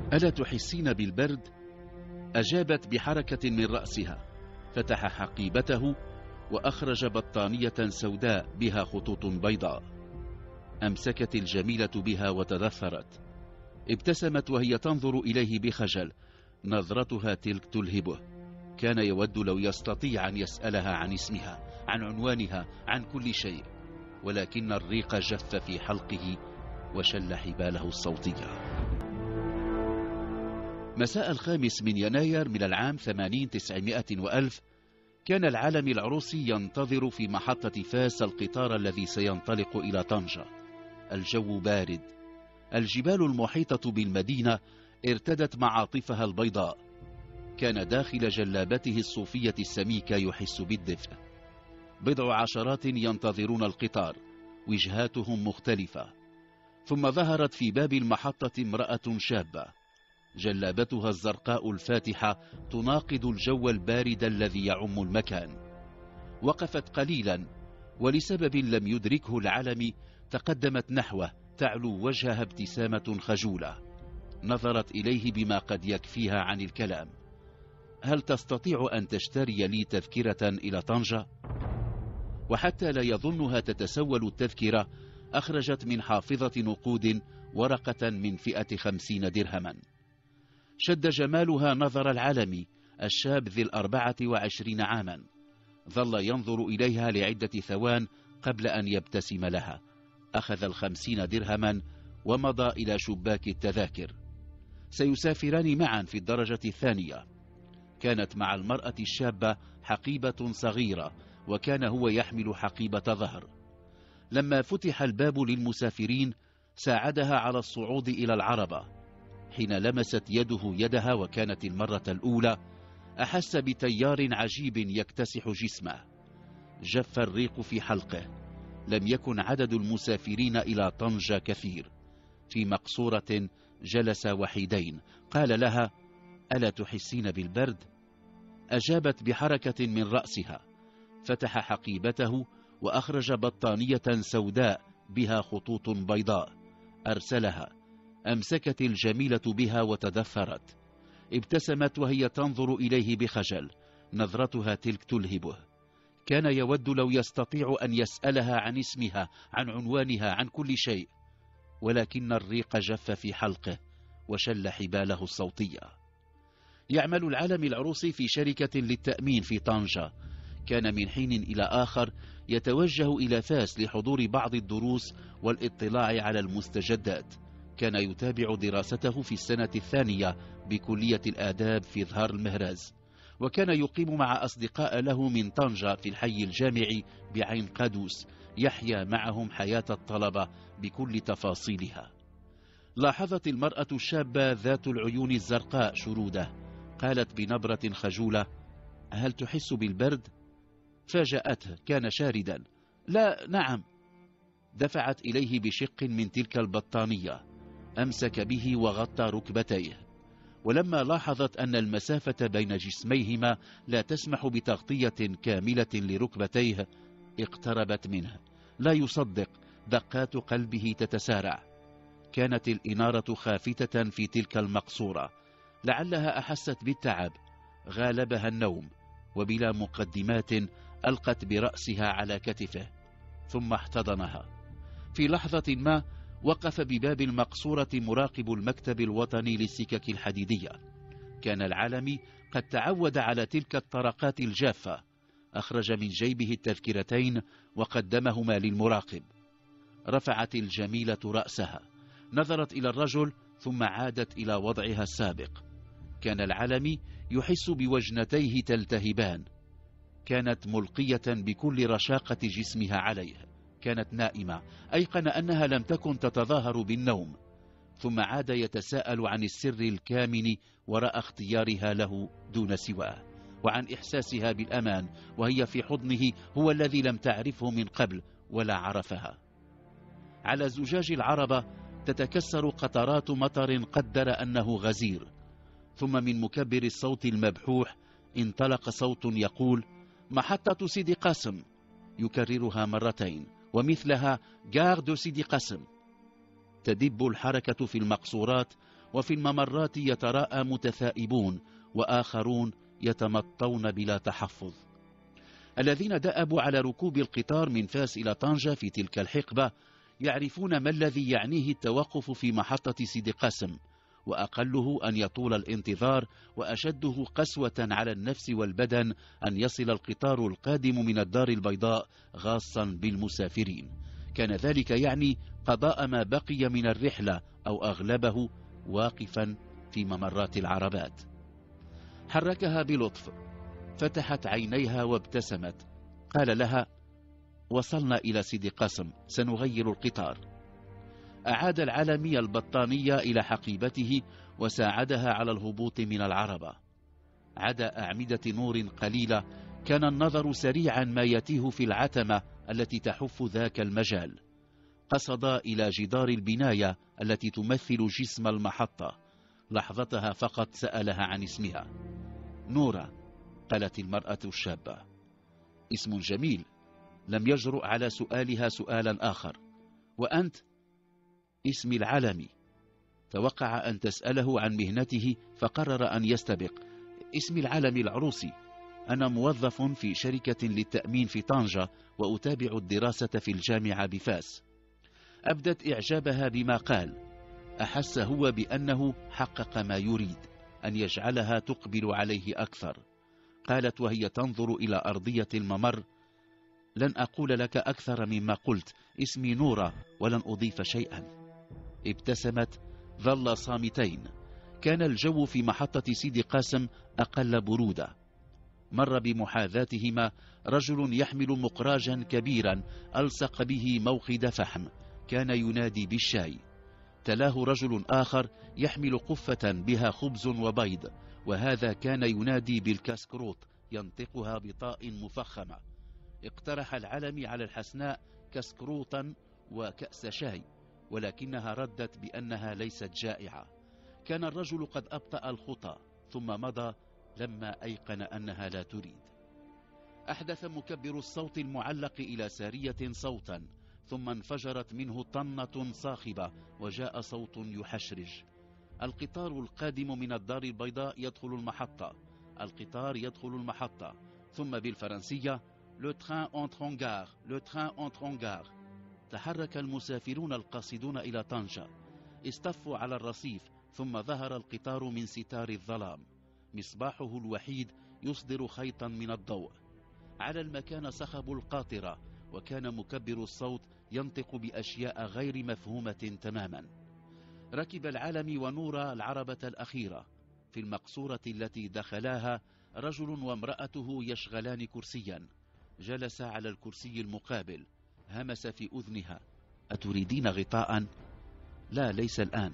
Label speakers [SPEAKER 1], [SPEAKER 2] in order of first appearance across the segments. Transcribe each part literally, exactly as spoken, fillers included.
[SPEAKER 1] ألا تحسين بالبرد؟ أجابت بحركة من رأسها، فتح حقيبته وأخرج بطانية سوداء بها خطوط بيضاء. أمسكت الجميلة بها وتدثرت. ابتسمت وهي تنظر إليه بخجل، نظرتها تلك تلهبه. كان يود لو يستطيع أن يسألها عن اسمها، عن عنوانها، عن كل شيء، ولكن الريق جف في حلقه وشل حباله الصوتية. مساء الخامس من يناير من العام ثمانين تسعمائة وألف، كان العالم العروسي ينتظر في محطة فاس القطار الذي سينطلق إلى طنجة. الجو بارد، الجبال المحيطة بالمدينة ارتدت معاطفها البيضاء. كان داخل جلابته الصوفية السميكة يحس بالدفء. بضع عشرات ينتظرون القطار، وجهاتهم مختلفة. ثم ظهرت في باب المحطة امرأة شابة، جلابتها الزرقاء الفاتحة تناقض الجو البارد الذي يعم المكان. وقفت قليلا، ولسبب لم يدركه العلم تقدمت نحوه، تعلو وجهها ابتسامة خجولة. نظرت إليه بما قد يكفيها عن الكلام. هل تستطيع أن تشتري لي تذكرة إلى طنجة؟ وحتى لا يظنها تتسول التذكرة، أخرجت من حافظة نقود ورقة من فئة خمسين درهما. شد جمالها نظر العلمي الشاب ذي الأربعة وعشرين عاما. ظل ينظر إليها لعدة ثوان قبل أن يبتسم لها. أخذ الخمسين درهما ومضى إلى شباك التذاكر. سيسافران معا في الدرجة الثانية. كانت مع المرأة الشابة حقيبة صغيرة، وكان هو يحمل حقيبة ظهر. لما فتح الباب للمسافرين ساعدها على الصعود إلى العربة. حين لمست يده يدها، وكانت المرة الأولى، أحس بتيار عجيب يكتسح جسمه. جف الريق في حلقه. لم يكن عدد المسافرين إلى طنجة كثير. في مقصورة جلس وحيدين. قال لها: ألا تحسين بالبرد؟ أجابت بحركة من رأسها. فتح حقيبته وأخرج بطانية سوداء بها خطوط بيضاء. أرسلها. أمسكت الجميلة بها وتدثرت. ابتسمت وهي تنظر إليه بخجل. نظرتها تلك تلهبه. كان يود لو يستطيع أن يسألها عن اسمها، عن عنوانها، عن كل شيء، ولكن الريق جف في حلقه وشل حباله الصوتية. يعمل العالم العروسي في شركة للتأمين في طنجة. كان من حين إلى آخر يتوجه إلى فاس لحضور بعض الدروس والاطلاع على المستجدات. كان يتابع دراسته في السنة الثانية بكلية الآداب في ظهر المهراز، وكان يقيم مع أصدقاء له من طنجة في الحي الجامعي بعين قادوس، يحيا معهم حياة الطلبة بكل تفاصيلها. لاحظت المرأة الشابة ذات العيون الزرقاء شرودة. قالت بنبرة خجولة: هل تحس بالبرد؟ فاجأته، كان شاردا. لا، نعم. دفعت إليه بشق من تلك البطانية. أمسك به وغطى ركبتيه. ولما لاحظت أن المسافة بين جسميهما لا تسمح بتغطية كاملة لركبتيه، اقتربت منه. لا يصدق، دقات قلبه تتسارع. كانت الإنارة خافتة في تلك المقصورة. لعلها أحست بالتعب. غالبها النوم، وبلا مقدمات ألقت برأسها على كتفه، ثم احتضنها. في لحظة ما وقف بباب المقصورة مراقب المكتب الوطني للسكك الحديدية. كان العالمي قد تعود على تلك الطرقات الجافة. أخرج من جيبه التذكرتين وقدمهما للمراقب. رفعت الجميلة رأسها، نظرت إلى الرجل، ثم عادت إلى وضعها السابق. كان العالمي يحس بوجنتيه تلتهبان. كانت ملقية بكل رشاقة جسمها عليه. كانت نائمة. أيقن أنها لم تكن تتظاهر بالنوم. ثم عاد يتساءل عن السر الكامن وراء اختيارها له دون سواه، وعن إحساسها بالأمان وهي في حضنه، هو الذي لم تعرفه من قبل ولا عرفها. على زجاج العربة تتكسر قطرات مطر قدر أنه غزير. ثم من مكبر الصوت المبحوح انطلق صوت يقول: محطة سيدي قاسم. يكررها مرتين، ومثلها: جار دو سيدي قاسم. تدب الحركة في المقصورات، وفي الممرات يتراءى متثائبون وآخرون يتمطون بلا تحفظ. الذين دأبوا على ركوب القطار من فاس إلى طنجة في تلك الحقبة يعرفون ما الذي يعنيه التوقف في محطة سيدي قاسم، وأقله أن يطول الانتظار، وأشده قسوة على النفس والبدن أن يصل القطار القادم من الدار البيضاء غاصا بالمسافرين. كان ذلك يعني قضاء ما بقي من الرحلة أو أغلبه واقفا في ممرات العربات. حركها بلطف، فتحت عينيها وابتسمت. قال لها: وصلنا إلى سيدي قاسم، سنغير القطار. أعاد العالمي البطانية إلى حقيبته وساعدها على الهبوط من العربة. عدا أعمدة نور قليلة كان النظر سريعا ما يتيه في العتمة التي تحف ذاك المجال. قصد إلى جدار البناية التي تمثل جسم المحطة. لحظتها فقط سألها عن اسمها. نورة، قالت المرأة الشابة. اسم جميل. لم يجرؤ على سؤالها سؤالا آخر. وأنت؟ اسمي العلمي. توقع أن تسأله عن مهنته فقرر أن يستبق. اسمي العلمي العروسي. أنا موظف في شركة للتأمين في طنجة وأتابع الدراسة في الجامعة بفاس. أبدت إعجابها بما قال. أحس هو بأنه حقق ما يريد، أن يجعلها تقبل عليه أكثر. قالت وهي تنظر إلى أرضية الممر: لن أقول لك أكثر مما قلت، اسمي نورة ولن أضيف شيئا. ابتسمت. ظل صامتين. كان الجو في محطة سيدي قاسم أقل برودة. مر بمحاذاتهما رجل يحمل مقراجا كبيرا ألصق به موقد فحم، كان ينادي بالشاي. تلاه رجل آخر يحمل قفة بها خبز وبيض، وهذا كان ينادي بالكاسكروط، ينطقها بطاء مفخمة. اقترح العلمي على الحسناء كاسكروطا وكأس شاي، ولكنها ردت بأنها ليست جائعة. كان الرجل قد أبطأ الخطى ثم مضى لما أيقن أنها لا تريد. أحدث مكبر الصوت المعلق إلى سارية صوتا، ثم انفجرت منه طنة صاخبة وجاء صوت يحشرج. القطار القادم من الدار البيضاء يدخل المحطة. القطار يدخل المحطة. ثم بالفرنسية: Le train entre en gare, le train entre en gare. تحرك المسافرون القاصدون إلى طنجة. اصطفوا على الرصيف، ثم ظهر القطار من ستار الظلام. مصباحه الوحيد يصدر خيطا من الضوء. على المكان صخب القاطرة، وكان مكبر الصوت ينطق بأشياء غير مفهومة تماما. ركب العلمي ونورة العربة الأخيرة. في المقصورة التي دخلاها رجل وامرأته يشغلان كرسيا. جلس على الكرسي المقابل. همس في أذنها: أتريدين غطاء؟ لا، ليس الآن.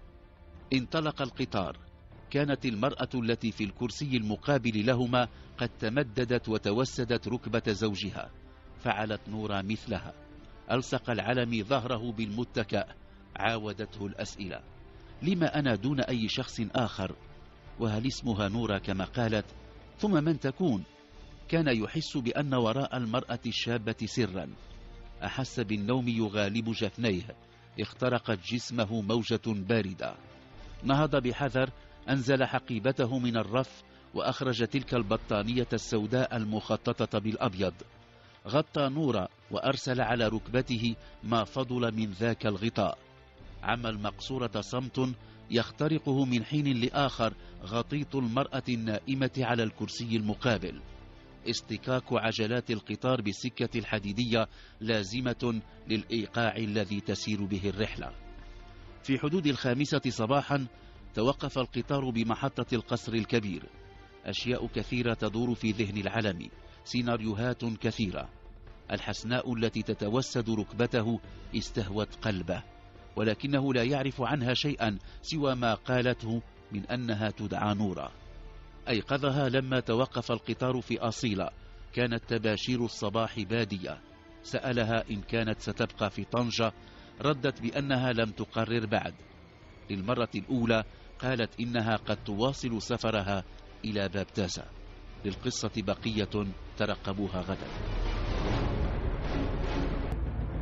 [SPEAKER 1] انطلق القطار. كانت المرأة التي في الكرسي المقابل لهما قد تمددت وتوسدت ركبة زوجها. فعلت نورة مثلها. ألصق العلمي ظهره بالمتكأ. عاودته الأسئلة: لما أنا دون أي شخص آخر؟ وهل اسمها نورة كما قالت؟ ثم من تكون؟ كان يحس بأن وراء المرأة الشابة سرا. أحس بالنوم يغالب جفنيه. اخترقت جسمه موجة باردة. نهض بحذر، أنزل حقيبته من الرف وأخرج تلك البطانية السوداء المخططة بالأبيض. غطى نورة وأرسل على ركبته ما فضل من ذاك الغطاء. عم المقصورة صمت يخترقه من حين لآخر غطيط المرأة النائمة على الكرسي المقابل. اصطكاك عجلات القطار بالسكة الحديدية لازمة للإيقاع الذي تسير به الرحلة. في حدود الخامسة صباحا توقف القطار بمحطة القصر الكبير. أشياء كثيرة تدور في ذهن العلمي، سيناريوهات كثيرة. الحسناء التي تتوسد ركبته استهوت قلبه، ولكنه لا يعرف عنها شيئا سوى ما قالته من أنها تدعى نورة. أيقظها لما توقف القطار في أصيلة. كانت تباشير الصباح بادية. سألها إن كانت ستبقى في طنجة. ردت بأنها لم تقرر بعد. للمرة الأولى قالت إنها قد تواصل سفرها إلى بابتازا. للقصة بقية، ترقبوها غدا.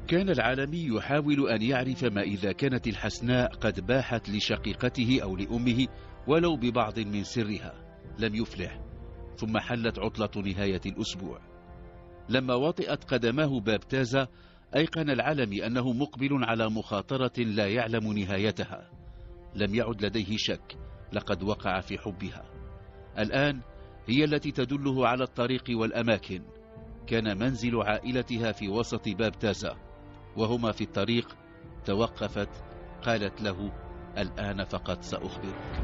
[SPEAKER 1] كان العالمي يحاول أن يعرف ما إذا كانت الحسناء قد باحت لشقيقته أو لأمه ولو ببعض من سرها. لم يفلح. ثم حلت عطلة نهاية الأسبوع. لما وطئت قدماه بابتازا أيقن العالمي أنه مقبل على مخاطرة لا يعلم نهايتها. لم يعد لديه شك، لقد وقع في حبها. الآن هي التي تدله على الطريق والأماكن. كان منزل عائلتها في وسط بابتازا، وهما في الطريق توقفت. قالت له: الآن فقط سأخبرك.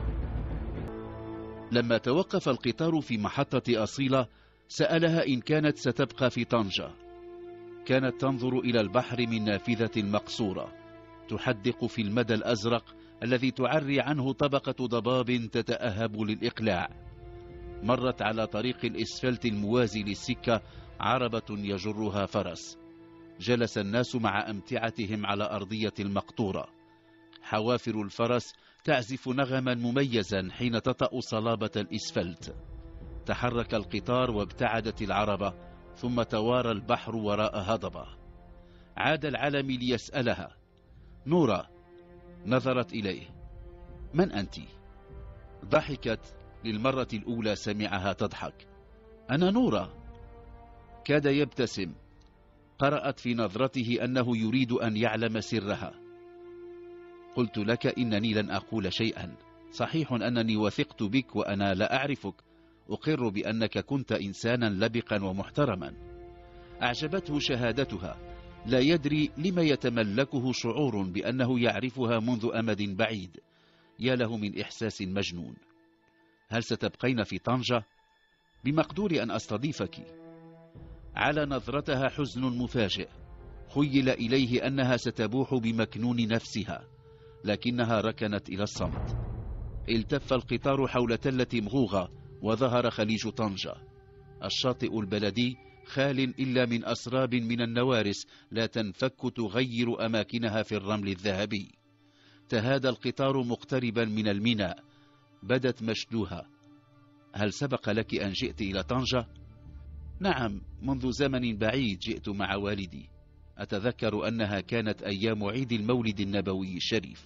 [SPEAKER 1] لما توقف القطار في محطة أصيلة سألها إن كانت ستبقى في طنجة. كانت تنظر إلى البحر من نافذة مقصورة تحدق في المدى الأزرق الذي تعري عنه طبقة ضباب تتأهب للإقلاع. مرت على طريق الإسفلت الموازي للسكة عربة يجرها فرس. جلس الناس مع أمتعتهم على أرضية المقطورة. حوافر الفرس تعزف نغما مميزا حين تطأ صلابة الإسفلت. تحرك القطار وابتعدت العربة، ثم توارى البحر وراء هضبة. عاد العالمي ليسألها: نورا. نظرت إليه: من أنت؟ ضحكت. للمرة الأولى سمعها تضحك. أنا نورا. كاد يبتسم. قرأت في نظرته أنه يريد أن يعلم سرها. قلت لك إنني لن أقول شيئا. صحيح أنني وثقت بك وأنا لا أعرفك. أقر بأنك كنت إنسانا لبقا ومحترما. أعجبته شهادتها. لا يدري لما يتملكه شعور بأنه يعرفها منذ أمد بعيد. يا له من إحساس مجنون. هل ستبقين في طنجة؟ بمقدوري أن أستضيفك. على نظرتها حزن مفاجئ. خيل إليه أنها ستبوح بمكنون نفسها، لكنها ركنت إلى الصمت. التف القطار حول تلة مغوغة وظهر خليج طنجة. الشاطئ البلدي خال إلا من أسراب من النوارس لا تنفك تغير أماكنها في الرمل الذهبي. تهادى القطار مقتربا من الميناء. بدت مشدوها. هل سبق لك أن جئت إلى طنجة؟ نعم، منذ زمن بعيد جئت مع والدي. أتذكر أنها كانت أيام عيد المولد النبوي الشريف.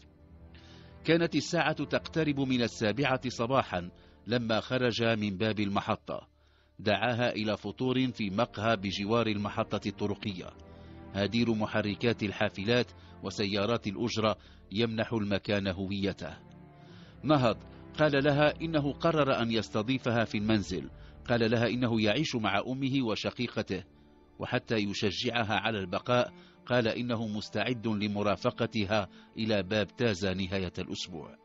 [SPEAKER 1] كانت الساعة تقترب من السابعة صباحا لما خرج من باب المحطة. دعاها إلى فطور في مقهى بجوار المحطة الطرقية. هدير محركات الحافلات وسيارات الأجرة يمنح المكان هويته. نهض. قال لها إنه قرر أن يستضيفها في المنزل. قال لها إنه يعيش مع أمه وشقيقته، وحتى يشجعها على البقاء قال إنه مستعد لمرافقتها إلى بابتازا نهاية الأسبوع.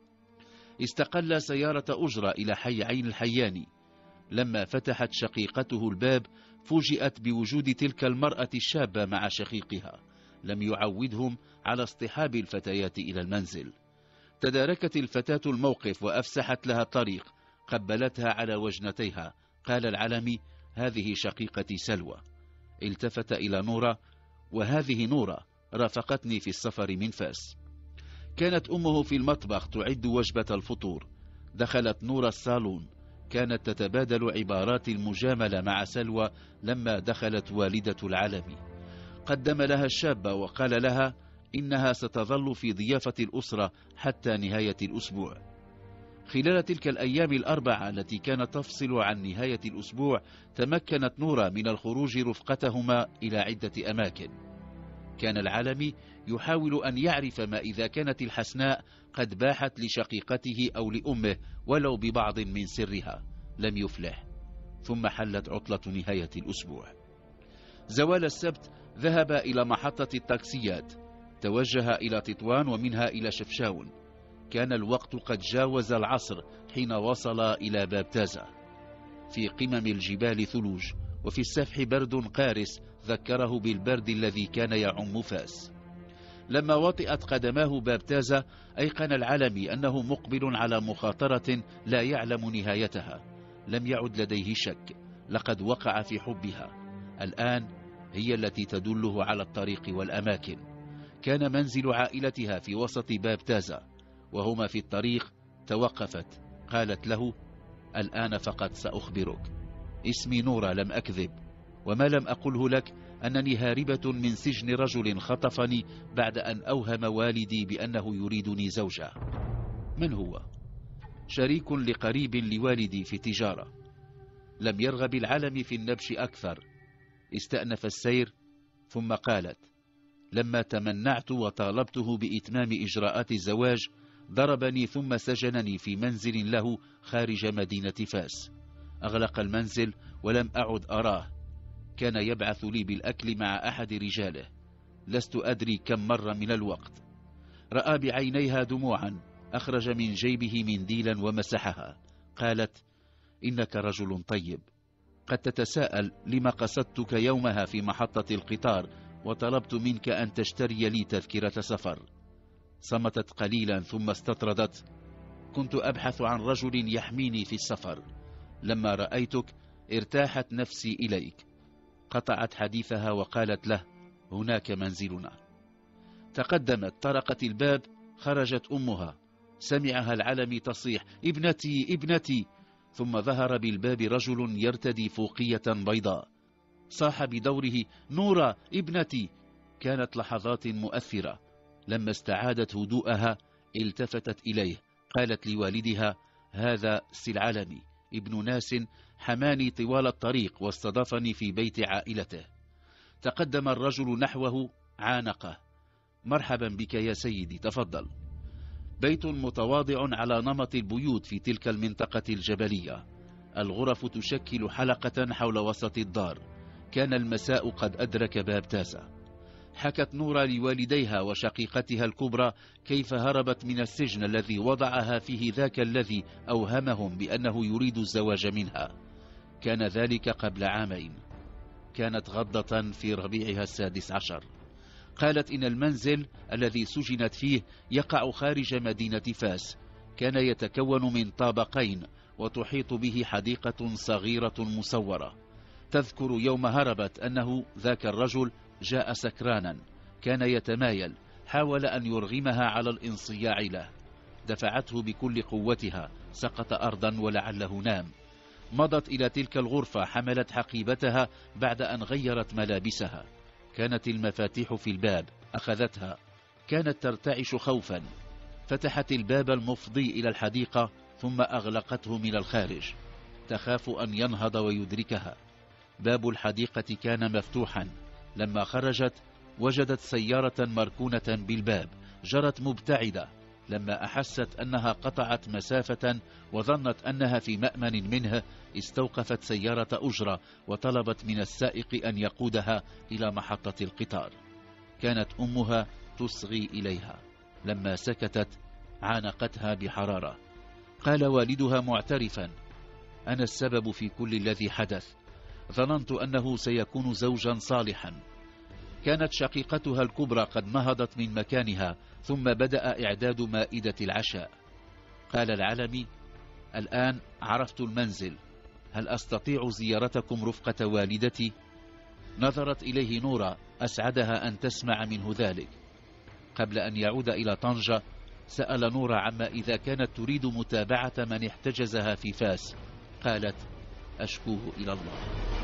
[SPEAKER 1] استقل سيارة أجرة إلى حي عين الحياني. لما فتحت شقيقته الباب فوجئت بوجود تلك المرأة الشابة مع شقيقها. لم يعودهم على اصطحاب الفتيات إلى المنزل. تداركت الفتاة الموقف وأفسحت لها الطريق. قبلتها على وجنتيها. قال العالمي: هذه شقيقتي سلوى. التفت إلى نورا: وهذه نورا رافقتني في السفر من فاس. كانت أمه في المطبخ تعد وجبة الفطور. دخلت نورا الصالون. كانت تتبادل عبارات المجاملة مع سلوى لما دخلت والدة العالمي. قدم لها الشابة وقال لها إنها ستظل في ضيافة الأسرة حتى نهاية الأسبوع. خلال تلك الأيام الأربعة التي كانت تفصل عن نهاية الأسبوع تمكنت نورا من الخروج رفقتهما إلى عدة أماكن. كان العالمي يحاول أن يعرف ما إذا كانت الحسناء قد باحت لشقيقته أو لأمه ولو ببعض من سرها. لم يفلح. ثم حلت عطلة نهاية الأسبوع. زوال السبت ذهب إلى محطة التاكسيات. توجه إلى تطوان ومنها إلى شفشاون. كان الوقت قد جاوز العصر حين وصل إلى بابتازا. في قمم الجبال ثلوج، وفي السفح برد قارس ذكره بالبرد الذي كان يعم فاس. لما وطئت قدماه بابتازا أيقن العالمي أنه مقبل على مخاطرة لا يعلم نهايتها. لم يعد لديه شك، لقد وقع في حبها. الآن هي التي تدله على الطريق والأماكن. كان منزل عائلتها في وسط بابتازا، وهما في الطريق توقفت. قالت له: الآن فقط سأخبرك. اسمي نورا، لم أكذب، وما لم أقله لك أنني هاربة من سجن رجل خطفني بعد أن أوهم والدي بأنه يريدني زوجة. من هو؟ شريك لقريب لوالدي في تجارة. لم يرغب العلم في النبش أكثر. استأنف السير ثم قالت: لما تمنعت وطالبته بإتمام إجراءات الزواج ضربني ثم سجنني في منزل له خارج مدينة فاس. أغلق المنزل ولم أعد أراه. كان يبعث لي بالأكل مع أحد رجاله. لست أدري كم مر من الوقت. رأى بعينيها دموعا. أخرج من جيبه منديلا ومسحها. قالت: إنك رجل طيب. قد تتساءل لما قصدتك يومها في محطة القطار وطلبت منك أن تشتري لي تذكرة سفر. صمتت قليلا ثم استطردت: كنت أبحث عن رجل يحميني في السفر. لما رأيتك ارتاحت نفسي إليك. قطعت حديثها وقالت له: هناك منزلنا. تقدمت، طرقت الباب. خرجت أمها. سمعها العلمي تصيح: ابنتي ابنتي. ثم ظهر بالباب رجل يرتدي فوقية بيضاء. صاح بدوره: نورا ابنتي. كانت لحظات مؤثرة. لما استعادت هدوءها التفتت إليه. قالت لوالدها: هذا سي العلمي ابن ناس، حماني طوال الطريق واستضافني في بيت عائلته. تقدم الرجل نحوه، عانقه: مرحبا بك يا سيدي، تفضل. بيت متواضع على نمط البيوت في تلك المنطقة الجبلية. الغرف تشكل حلقة حول وسط الدار. كان المساء قد أدرك باب تاسع. حكت نورا لوالديها وشقيقتها الكبرى كيف هربت من السجن الذي وضعها فيه ذاك الذي أوهمهم بأنه يريد الزواج منها. كان ذلك قبل عامين. كانت غضة في ربيعها السادس عشر. قالت إن المنزل الذي سجنت فيه يقع خارج مدينة فاس. كان يتكون من طابقين وتحيط به حديقة صغيرة مسورة. تذكر يوم هربت أنه ذاك الرجل جاء سكرانا. كان يتمايل. حاول أن يرغمها على الانصياع له. دفعته بكل قوتها. سقط أرضا ولعله نام. مضت إلى تلك الغرفة. حملت حقيبتها بعد أن غيرت ملابسها. كانت المفاتيح في الباب. أخذتها. كانت ترتعش خوفا. فتحت الباب المفضي إلى الحديقة ثم أغلقته من الخارج. تخاف أن ينهض ويدركها. باب الحديقة كان مفتوحا. لما خرجت وجدت سيارة مركونة بالباب. جرت مبتعدة. لما أحست أنها قطعت مسافة وظنت أنها في مأمن منه استوقفت سيارة أجرة وطلبت من السائق أن يقودها إلى محطة القطار. كانت أمها تصغي إليها. لما سكتت عانقتها بحرارة. قال والدها معترفا: أنا السبب في كل الذي حدث. ظننت أنه سيكون زوجا صالحا. كانت شقيقتها الكبرى قد نهضت من مكانها ثم بدأ إعداد مائدة العشاء. قال العلمي: الآن عرفت المنزل. هل أستطيع زيارتكم رفقة والدتي؟ نظرت إليه نورا. أسعدها أن تسمع منه ذلك. قبل أن يعود إلى طنجة سأل نورا عما إذا كانت تريد متابعة من احتجزها في فاس. قالت: أشكوه إلى الله.